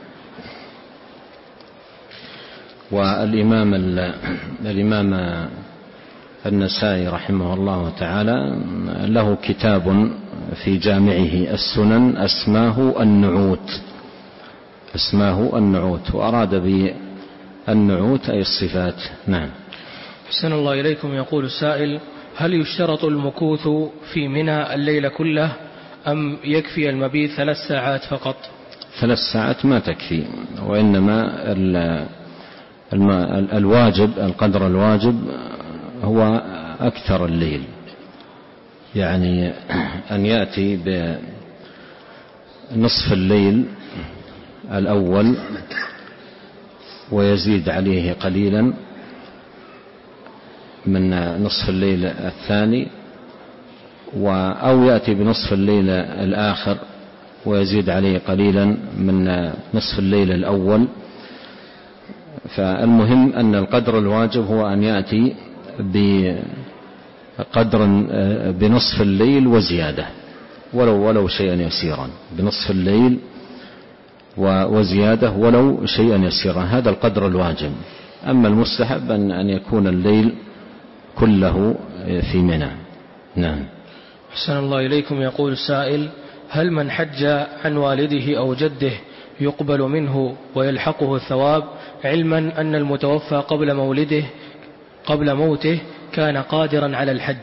والإمام الإمام النسائي رحمه الله تعالى له كتاب في جامعه السنن اسماه النعوت، اسماه النعوت، وأراد بالنعوت أي الصفات. نعم. أحسن الله إليكم. يقول السائل: هل يشترط المكوث في منى الليل كله أم يكفي المبيت ثلاث ساعات فقط؟ ثلاث ساعات ما تكفي، وإنما الواجب القدر الواجب هو أكثر الليل، يعني أن يأتي بنصف الليل الأول ويزيد عليه قليلا من نصف الليل الثاني، أو يأتي بنصف الليل الآخر ويزيد عليه قليلا من نصف الليل الأول. فالمهم أن القدر الواجب هو أن يأتي بقدر بنصف الليل وزيادة، ولو ولو شيئا يسيرا، بنصف الليل وزيادة ولو شيئا يسيرا، هذا القدر الواجب. أما المستحب أن يكون الليل كله في منى. نعم. أحسن الله إليكم. يقول السائل: هل من حج عن والده أو جده يقبل منه ويلحقه الثواب، علما أن المتوفى قبل مولده قبل موته كان قادرا على الحج؟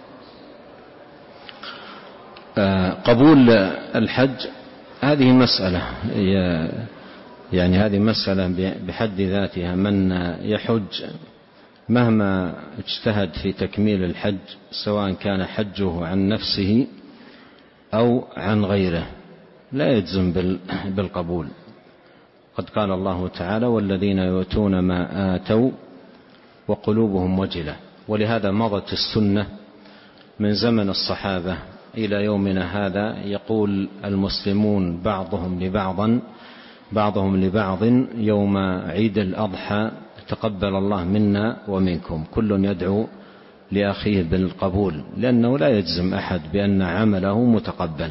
قبول الحج هذه مسألة، يعني هذه مسألة بحد ذاتها. من يحج مهما اجتهد في تكميل الحج، سواء كان حجه عن نفسه أو عن غيره، لا يجزم بالقبول. قد قال الله تعالى: والذين يؤتون ما آتوا وقلوبهم وجلة. ولهذا مضت السنة من زمن الصحابة إلى يومنا هذا، يقول المسلمون بعضهم لبعض بعضهم لبعض يوم عيد الأضحى: تقبل الله منا ومنكم. كل يدعو لأخيه بالقبول، لأنه لا يجزم أحد بأن عمله متقبل.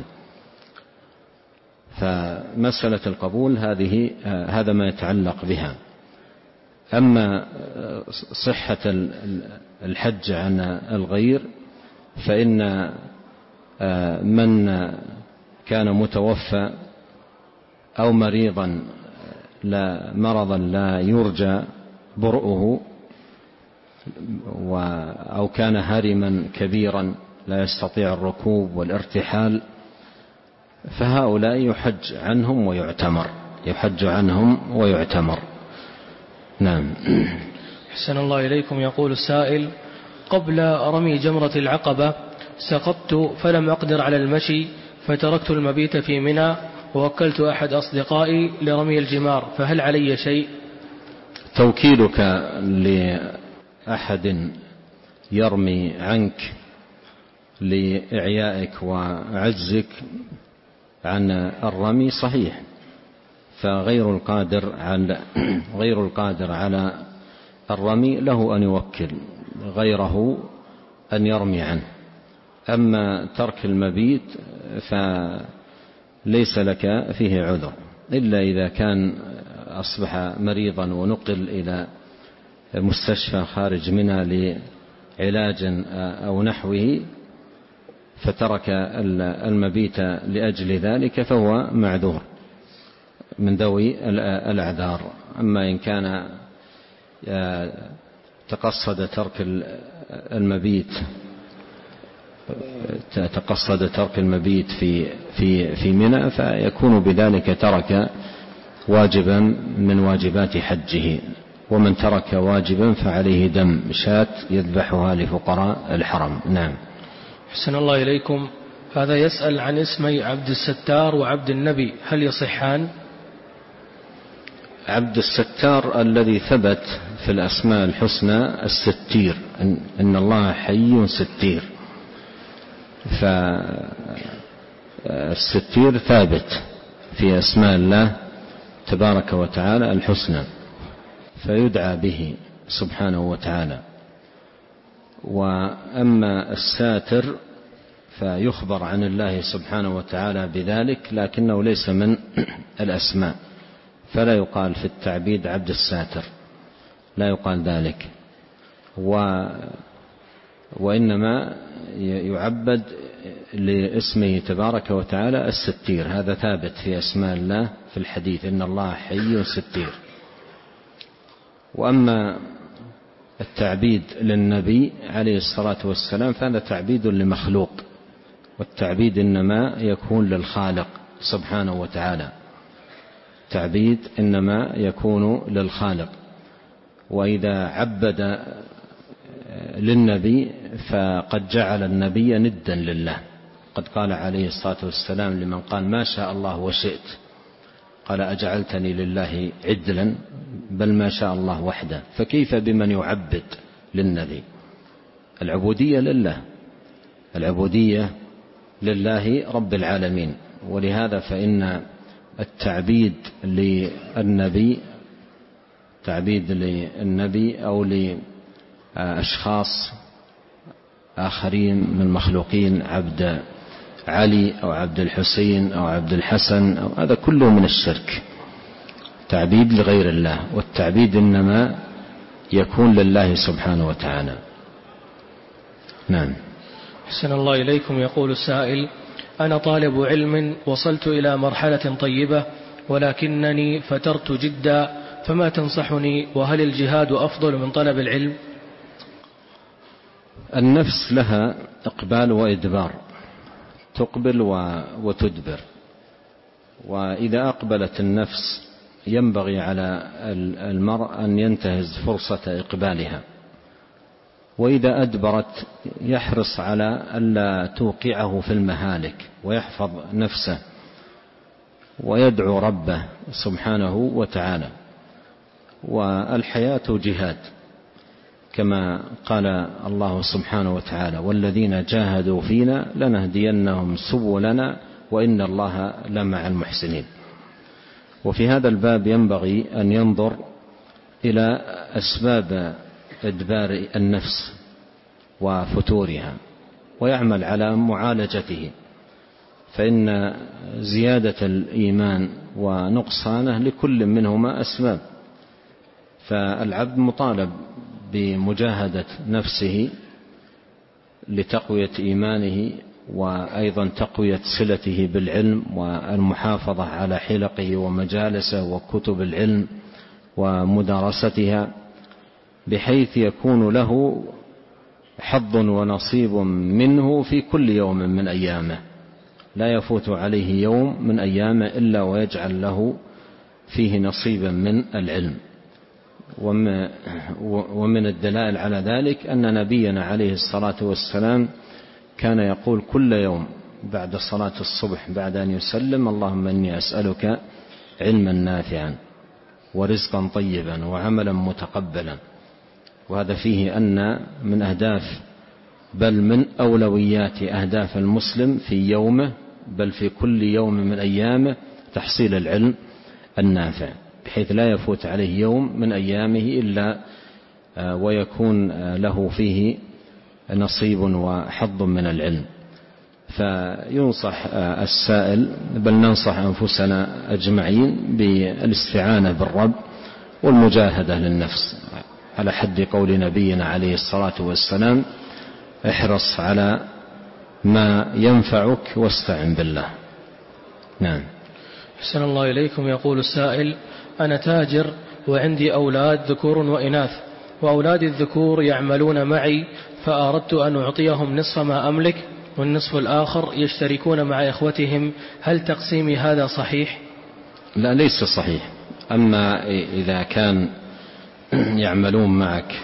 فمسألة القبول هذه هذا ما يتعلق بها. أما صحة الحج عن الغير، فإن من كان متوفى أو مريضا لا مرضا لا يرجى برؤه، أو كان هرما كبيرا لا يستطيع الركوب والارتحال، فهؤلاء يحج عنهم ويعتمر يحج عنهم ويعتمر. نعم. أحسن الله إليكم. يقول السائل: قبل رمي جمرة العقبة سقطت فلم أقدر على المشي، فتركت المبيت في منى ووكلت أحد أصدقائي لرمي الجمار، فهل علي شيء؟ توكيلك لأحد يرمي عنك لإعيائك وعجزك عن الرمي صحيح، فغير القادر على غير القادر على الرمي له أن يوكل غيره أن يرمي عنه. أما ترك المبيت فليس لك فيه عذر، إلا إذا كان أصبح مريضا ونقل إلى مستشفى خارج منها لعلاج أو نحوه فترك المبيت لأجل ذلك فهو معذور من ذوي الأعذار. أما إن كان تقصد ترك المبيت تقصد ترك المبيت في في في منى فيكون بذلك ترك واجبا من واجبات حجه، ومن ترك واجبا فعليه دم شاة يذبحها لفقراء الحرم. نعم. أحسن الله إليكم. هذا يسأل عن اسمي عبد الستار وعبد النبي، هل يصحان؟ عبد الستار الذي ثبت في الأسماء الحسنى الستير، إن الله حي ستير، فالستير ثابت في أسماء الله تبارك وتعالى الحسنى فيدعى به سبحانه وتعالى. وأما الساتر فيخبر عن الله سبحانه وتعالى بذلك لكنه ليس من الأسماء، فلا يقال في التعبيد عبد الساتر، لا يقال ذلك، و وإنما يعبد لاسمه تبارك وتعالى الستير. هذا ثابت في أسماء الله في الحديث، إن الله حي ستير. وأما التعبيد للنبي عليه الصلاة والسلام فهذا تعبيد لمخلوق، والتعبيد إنما يكون للخالق سبحانه وتعالى، تعبيد إنما يكون للخالق. وإذا عبد للنبي فقد جعل النبي ندا لله. قد قال عليه الصلاة والسلام لمن قال ما شاء الله وشئت، قال أجعلتني لله عدلا، بل ما شاء الله وحده. فكيف بمن يعبد للنبي؟ العبودية لله، العبودية لله رب العالمين. ولهذا فإن التعبيد للنبي تعبيد للنبي أو لأشخاص آخرين من المخلوقين، عبد علي أو عبد الحسين أو عبد الحسن أو هذا كله من الشرك، تعبيد لغير الله، والتعبيد إنما يكون لله سبحانه وتعالى. نعم. أحسن الله إليكم. يقول السائل: أنا طالب علم وصلت إلى مرحلة طيبة ولكنني فترت جدا، فما تنصحني؟ وهل الجهاد أفضل من طلب العلم؟ النفس لها إقبال وإدبار، تقبل وتدبر. وإذا أقبلت النفس ينبغي على المرء أن ينتهز فرصة إقبالها، وإذا أدبرت يحرص على ألا توقعه في المهالك ويحفظ نفسه ويدعو ربه سبحانه وتعالى. والحياة جهاد كما قال الله سبحانه وتعالى: والذين جاهدوا فينا لنهدينهم سبلنا وإن الله لمع المحسنين. وفي هذا الباب ينبغي أن ينظر إلى أسباب إدبار النفس وفتورها ويعمل على معالجته، فإن زيادة الإيمان ونقصانه لكل منهما أسباب. فالعبد مطالب بمجاهدة نفسه لتقوية إيمانه، وأيضا تقوية صلته بالعلم، والمحافظة على حلقه ومجالسه وكتب العلم ومدارستها، بحيث يكون له حظ ونصيب منه في كل يوم من أيامه، لا يفوت عليه يوم من أيامه إلا ويجعل له فيه نصيبا من العلم. ومن الدلائل على ذلك أن نبينا عليه الصلاة والسلام كان يقول كل يوم بعد صلاة الصبح بعد أن يسلم: اللهم إني أسألك علما نافعا ورزقا طيبا وعملا متقبلا. وهذا فيه أن من أهداف بل من أولويات أهداف المسلم في يومه بل في كل يوم من أيامه تحصيل العلم النافع، بحيث لا يفوت عليه يوم من أيامه إلا ويكون له فيه نصيب وحظ من العلم. فينصح السائل بل ننصح أنفسنا أجمعين بالاستعانة بالرب والمجاهدة للنفس على حد قول نبينا عليه الصلاة والسلام: احرص على ما ينفعك واستعن بالله. نعم. أحسن الله إليكم. يقول السائل: أنا تاجر وعندي أولاد ذكور وإناث، وأولادي الذكور يعملون معي، فأردت أن أعطيهم نصف ما أملك والنصف الآخر يشتركون مع إخوتهم، هل تقسيمي هذا صحيح؟ لا، ليس صحيح. أما إذا كان يعملون معك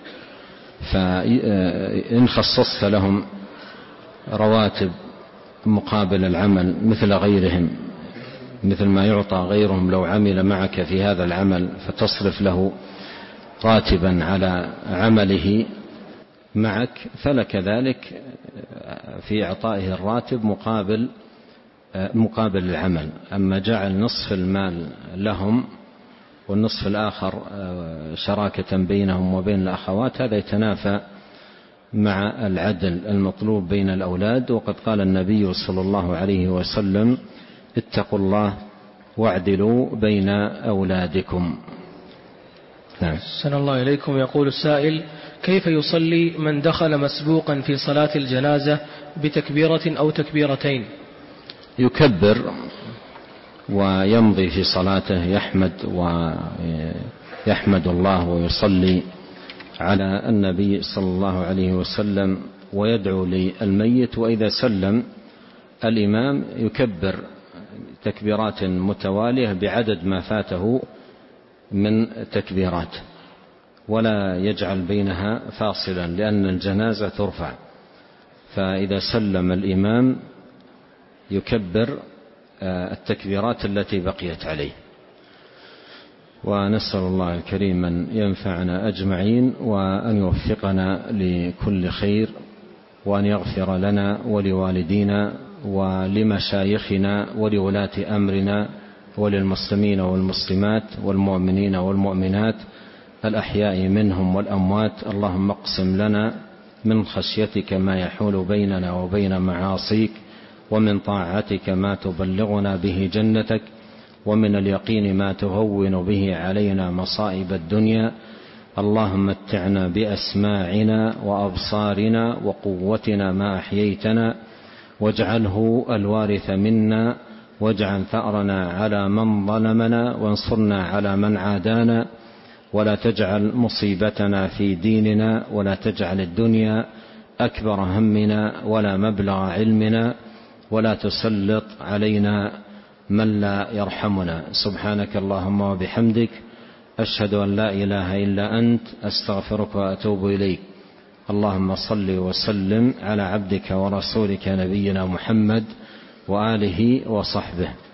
فإن خصصت لهم رواتب مقابل العمل مثل غيرهم، مثل ما يعطى غيرهم لو عمل معك في هذا العمل، فتصرف له راتبا على عمله معك، فلك ذلك في إعطائه الراتب مقابل مقابل العمل. أما جعل نصف المال لهم والنصف الآخر شراكة بينهم وبين الأخوات، هذا يتنافى مع العدل المطلوب بين الأولاد. وقد قال النبي صلى الله عليه وسلم: اتقوا الله واعدلوا بين أولادكم. نعم. أحسن الله إليكم. يقول السائل: كيف يصلي من دخل مسبوقا في صلاة الجنازة بتكبيرة أو تكبيرتين؟ يكبر ويمضي في صلاته، يحمد ويحمد الله ويصلي على النبي صلى الله عليه وسلم ويدعو للميت. وإذا سلم الإمام يكبر تكبيرات متوالية بعدد ما فاته من تكبيرات، ولا يجعل بينها فاصلا، لأن الجنازة ترفع. فإذا سلم الإمام يكبر التكبيرات التي بقيت عليه. ونسأل الله الكريم أن ينفعنا أجمعين وأن يوفقنا لكل خير، وأن يغفر لنا ولوالدينا ولمشايخنا ولولاة أمرنا وللمسلمين والمسلمات والمؤمنين والمؤمنات الأحياء منهم والأموات. اللهم اقسم لنا من خشيتك ما يحول بيننا وبين معاصيك، ومن طاعتك ما تبلغنا به جنتك، ومن اليقين ما تهون به علينا مصائب الدنيا. اللهم متعنا بأسماعنا وأبصارنا وقوتنا ما أحييتنا، واجعله الوارث منا، واجعل ثأرنا على من ظلمنا، وانصرنا على من عادانا، ولا تجعل مصيبتنا في ديننا، ولا تجعل الدنيا أكبر همنا ولا مبلغ علمنا، ولا تسلط علينا من لا يرحمنا. سبحانك اللهم وبحمدك، أشهد أن لا إله إلا أنت، أستغفرك وأتوب إليك. اللهم صل وسلم على عبدك ورسولك نبينا محمد وآله وصحبه.